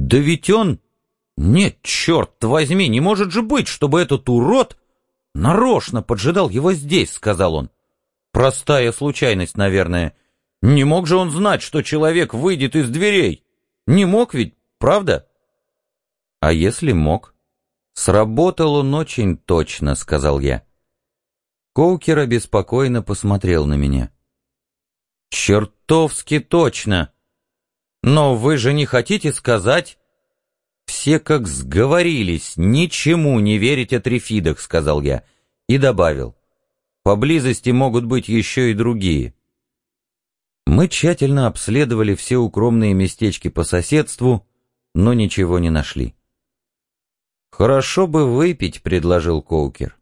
Да ведь он... Нет, черт возьми, не может же быть, чтобы этот урод нарочно поджидал его здесь, сказал он. Простая случайность, наверное. Не мог же он знать, что человек выйдет из дверей? Не мог ведь, правда? А если мог? Сработал он очень точно, сказал я. Коукер обеспокоенно посмотрел на меня. Чертовски точно. Но вы же не хотите сказать... Все как сговорились, ничему не верить о трифидах, сказал я, и добавил. Поблизости могут быть еще и другие. Мы тщательно обследовали все укромные местечки по соседству, но ничего не нашли. «Хорошо бы выпить», — предложил Коукер.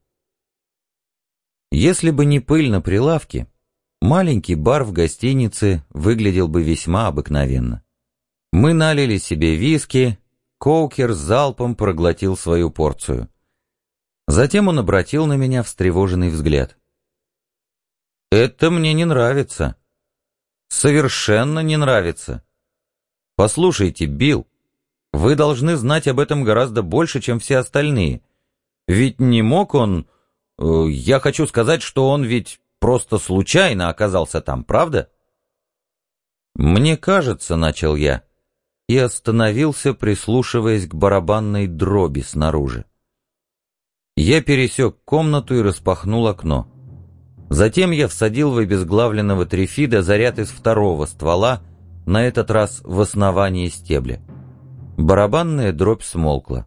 Если бы не пыль на прилавке, маленький бар в гостинице выглядел бы весьма обыкновенно. Мы налили себе виски, Коукер залпом проглотил свою порцию. Затем он обратил на меня встревоженный взгляд. «Это мне не нравится. Совершенно не нравится. Послушайте, Билл, вы должны знать об этом гораздо больше, чем все остальные. Ведь не мог он... Я хочу сказать, что он ведь просто случайно оказался там, правда?» «Мне кажется, — начал я, — и остановился, прислушиваясь к барабанной дроби снаружи. Я пересек комнату и распахнул окно. Затем я всадил в обезглавленного трифида заряд из второго ствола, на этот раз в основании стебля. Барабанная дробь смолкла.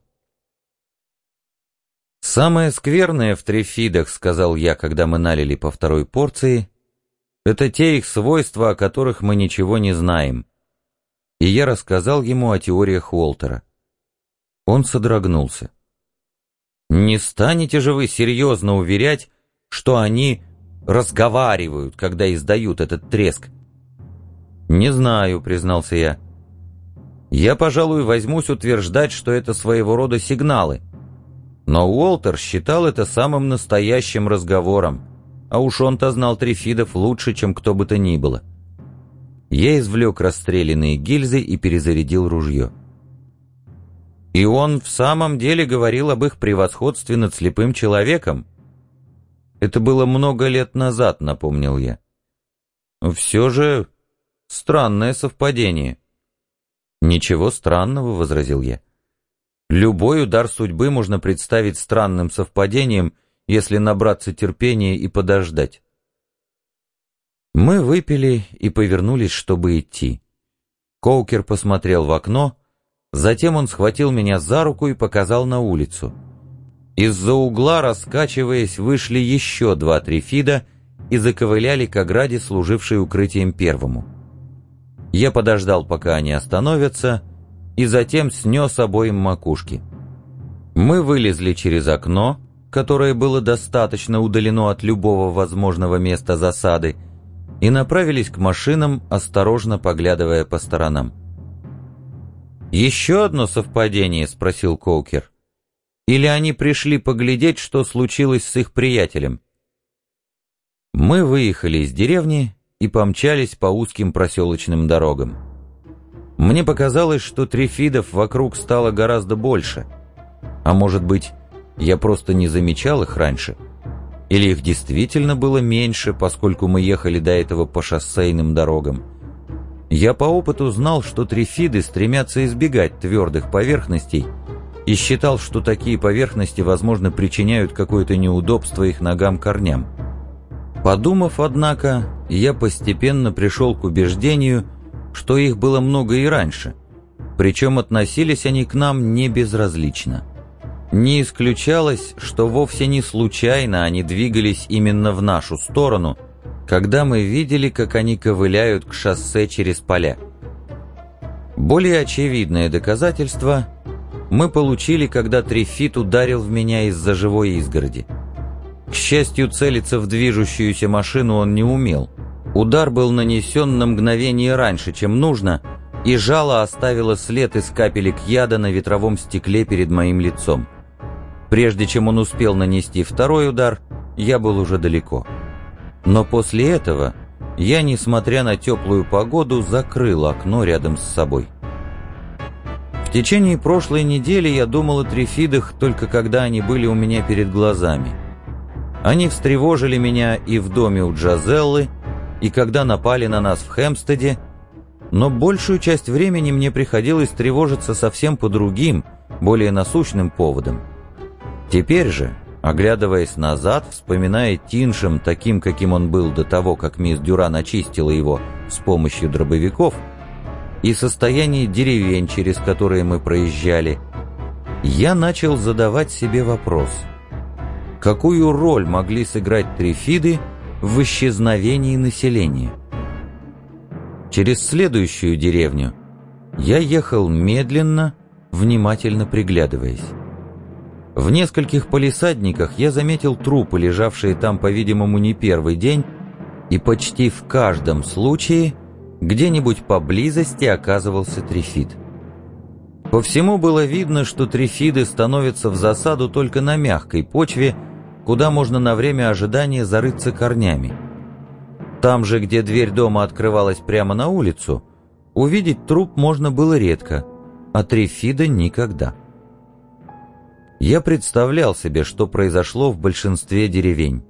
«Самое скверное в трифидах, — сказал я, когда мы налили по второй порции, — это те их свойства, о которых мы ничего не знаем». И я рассказал ему о теориях Уолтера. Он содрогнулся. «Не станете же вы серьезно уверять, что они разговаривают, когда издают этот треск?» «Не знаю», — признался я. «Я, пожалуй, возьмусь утверждать, что это своего рода сигналы. Но Уолтер считал это самым настоящим разговором, а уж он-то знал трифидов лучше, чем кто бы то ни было». Я извлек расстрелянные гильзы и перезарядил ружье. «И он в самом деле говорил об их превосходстве над слепым человеком?» «Это было много лет назад», — напомнил я. «Все же странное совпадение». «Ничего странного», — возразил я. «Любой удар судьбы можно представить странным совпадением, если набраться терпения и подождать». Мы выпили и повернулись, чтобы идти. Коукер посмотрел в окно, затем он схватил меня за руку и показал на улицу. Из-за угла, раскачиваясь, вышли еще два трифида и заковыляли к ограде, служившей укрытием первому. Я подождал, пока они остановятся, и затем снес обоим макушки. Мы вылезли через окно, которое было достаточно удалено от любого возможного места засады, и направились к машинам, осторожно поглядывая по сторонам. «Еще одно совпадение?» — спросил Коукер. «Или они пришли поглядеть, что случилось с их приятелем?» Мы выехали из деревни и помчались по узким проселочным дорогам. Мне показалось, что трифидов вокруг стало гораздо больше. А может быть, я просто не замечал их раньше? Или их действительно было меньше, поскольку мы ехали до этого по шоссейным дорогам? Я по опыту знал, что трифиды стремятся избегать твердых поверхностей и считал, что такие поверхности, возможно, причиняют какое-то неудобство их ногам-корням. Подумав, однако, я постепенно пришел к убеждению, что их было много и раньше, причем относились они к нам не безразлично. Не исключалось, что вовсе не случайно они двигались именно в нашу сторону, когда мы видели, как они ковыляют к шоссе через поля. Более очевидное доказательство мы получили, когда трифид ударил в меня из-за живой изгороди. К счастью, целиться в движущуюся машину он не умел. Удар был нанесен на мгновение раньше, чем нужно, и жало оставило след из капелек яда на ветровом стекле перед моим лицом. Прежде чем он успел нанести второй удар, я был уже далеко. Но после этого я, несмотря на теплую погоду, закрыл окно рядом с собой. В В течение прошлой недели я думал о трифидах только когда они были у меня перед глазами. Они встревожили меня и в доме у Джазеллы, и когда напали на нас в Хэмпстеде, но большую часть времени мне приходилось тревожиться совсем по другим, более насущным поводам. Теперь же, оглядываясь назад, вспоминая Тиншем таким, каким он был до того, как мисс Дюран очистила его с помощью дробовиков, и состояние деревень, через которые мы проезжали, я начал задавать себе вопрос: какую роль могли сыграть трифиды в исчезновении населения? Через следующую деревню я ехал медленно, внимательно приглядываясь. В нескольких палисадниках я заметил трупы, лежавшие там, по-видимому, не первый день, и почти в каждом случае где-нибудь поблизости оказывался трифид. По всему было видно, что трифиды становятся в засаду только на мягкой почве, куда можно на время ожидания зарыться корнями. Там же, где дверь дома открывалась прямо на улицу, увидеть труп можно было редко, а трифида никогда. Я представлял себе, что произошло в большинстве деревень.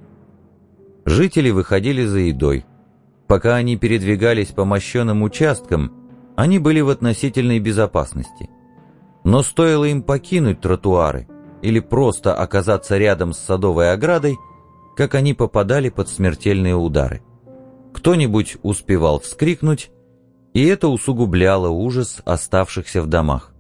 Жители выходили за едой. Пока они передвигались по мощеным участкам, они были в относительной безопасности. Но стоило им покинуть тротуары или просто оказаться рядом с садовой оградой, как они попадали под смертельные удары. Кто-нибудь успевал вскрикнуть, и это усугубляло ужас оставшихся в домах.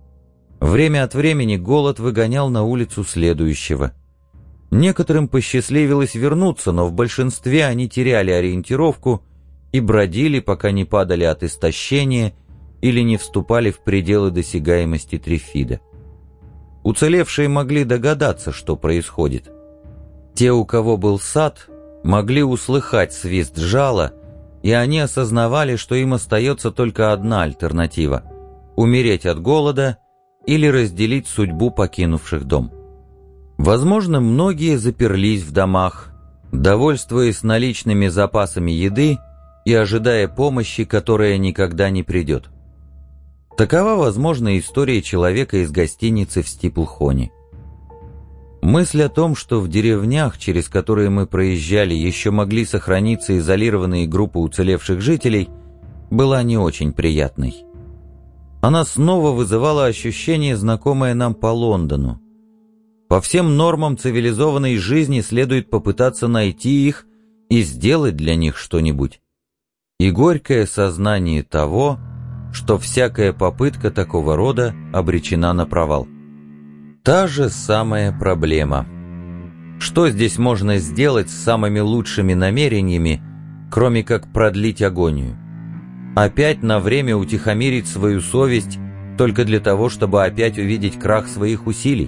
Время от времени голод выгонял на улицу следующего. Некоторым посчастливилось вернуться, но в большинстве они теряли ориентировку и бродили, пока не падали от истощения или не вступали в пределы досягаемости трифида. Уцелевшие могли догадаться, что происходит. Те, у кого был сад, могли услыхать свист жала, и они осознавали, что им остается только одна альтернатива — умереть от голода или разделить судьбу покинувших дом. Возможно, многие заперлись в домах, довольствуясь наличными запасами еды и ожидая помощи, которая никогда не придет. Такова, возможно, история человека из гостиницы в Стиплхоне. Мысль о том, что в деревнях, через которые мы проезжали, еще могли сохраниться изолированные группы уцелевших жителей, была не очень приятной. Она снова вызывала ощущение, знакомое нам по Лондону. По всем нормам цивилизованной жизни следует попытаться найти их и сделать для них что-нибудь. И горькое сознание того, что всякая попытка такого рода обречена на провал. Та же самая проблема. Что здесь можно сделать с самыми лучшими намерениями, кроме как продлить агонию? Опять на время утихомирить свою совесть только для того, чтобы опять увидеть крах своих усилий?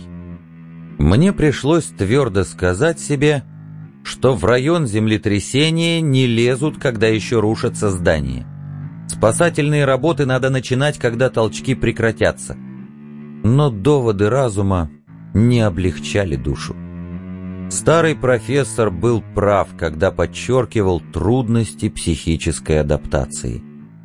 Мне пришлось твердо сказать себе, что в район землетрясения не лезут, когда еще рушатся здания. Спасательные работы надо начинать, когда толчки прекратятся. Но доводы разума не облегчали душу. Старый профессор был прав, когда подчеркивал трудности психической адаптации.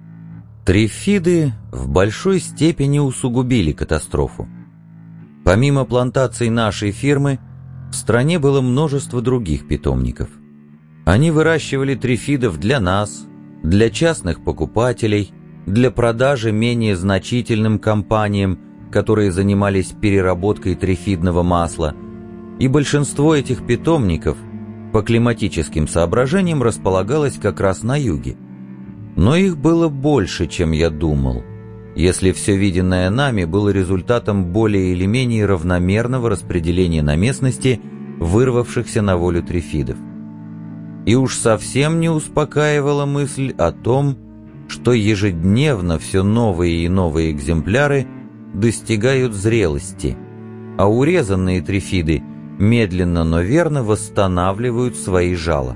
Трифиды в большой степени усугубили катастрофу. Помимо плантаций нашей фирмы, в стране было множество других питомников. Они выращивали трифидов для нас, для частных покупателей, для продажи менее значительным компаниям, которые занимались переработкой трифидного масла, и большинство этих питомников по климатическим соображениям располагалось как раз на юге. Но их было больше, чем я думал, если все виденное нами было результатом более или менее равномерного распределения на местности вырвавшихся на волю трифидов. И уж совсем не успокаивала мысль о том, что ежедневно все новые и новые экземпляры достигают зрелости, а урезанные трифиды медленно, но верно восстанавливают свои жала.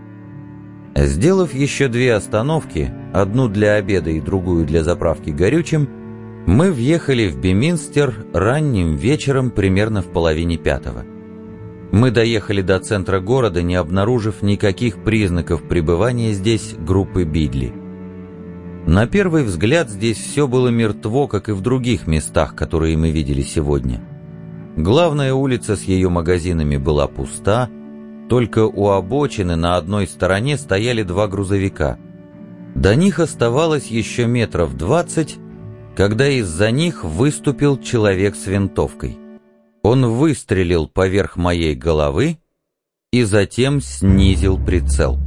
Сделав еще 2 остановки, одну для обеда и другую для заправки горючим, мы въехали в Беминстер ранним вечером примерно в 4:30. Мы доехали до центра города, не обнаружив никаких признаков пребывания здесь группы Бидли. На первый взгляд здесь все было мертво, как и в других местах, которые мы видели сегодня. Главная улица с ее магазинами была пуста, только у обочины на одной стороне стояли два грузовика. До них оставалось еще метров 20, когда из-за них выступил человек с винтовкой. Он выстрелил поверх моей головы и затем снизил прицел.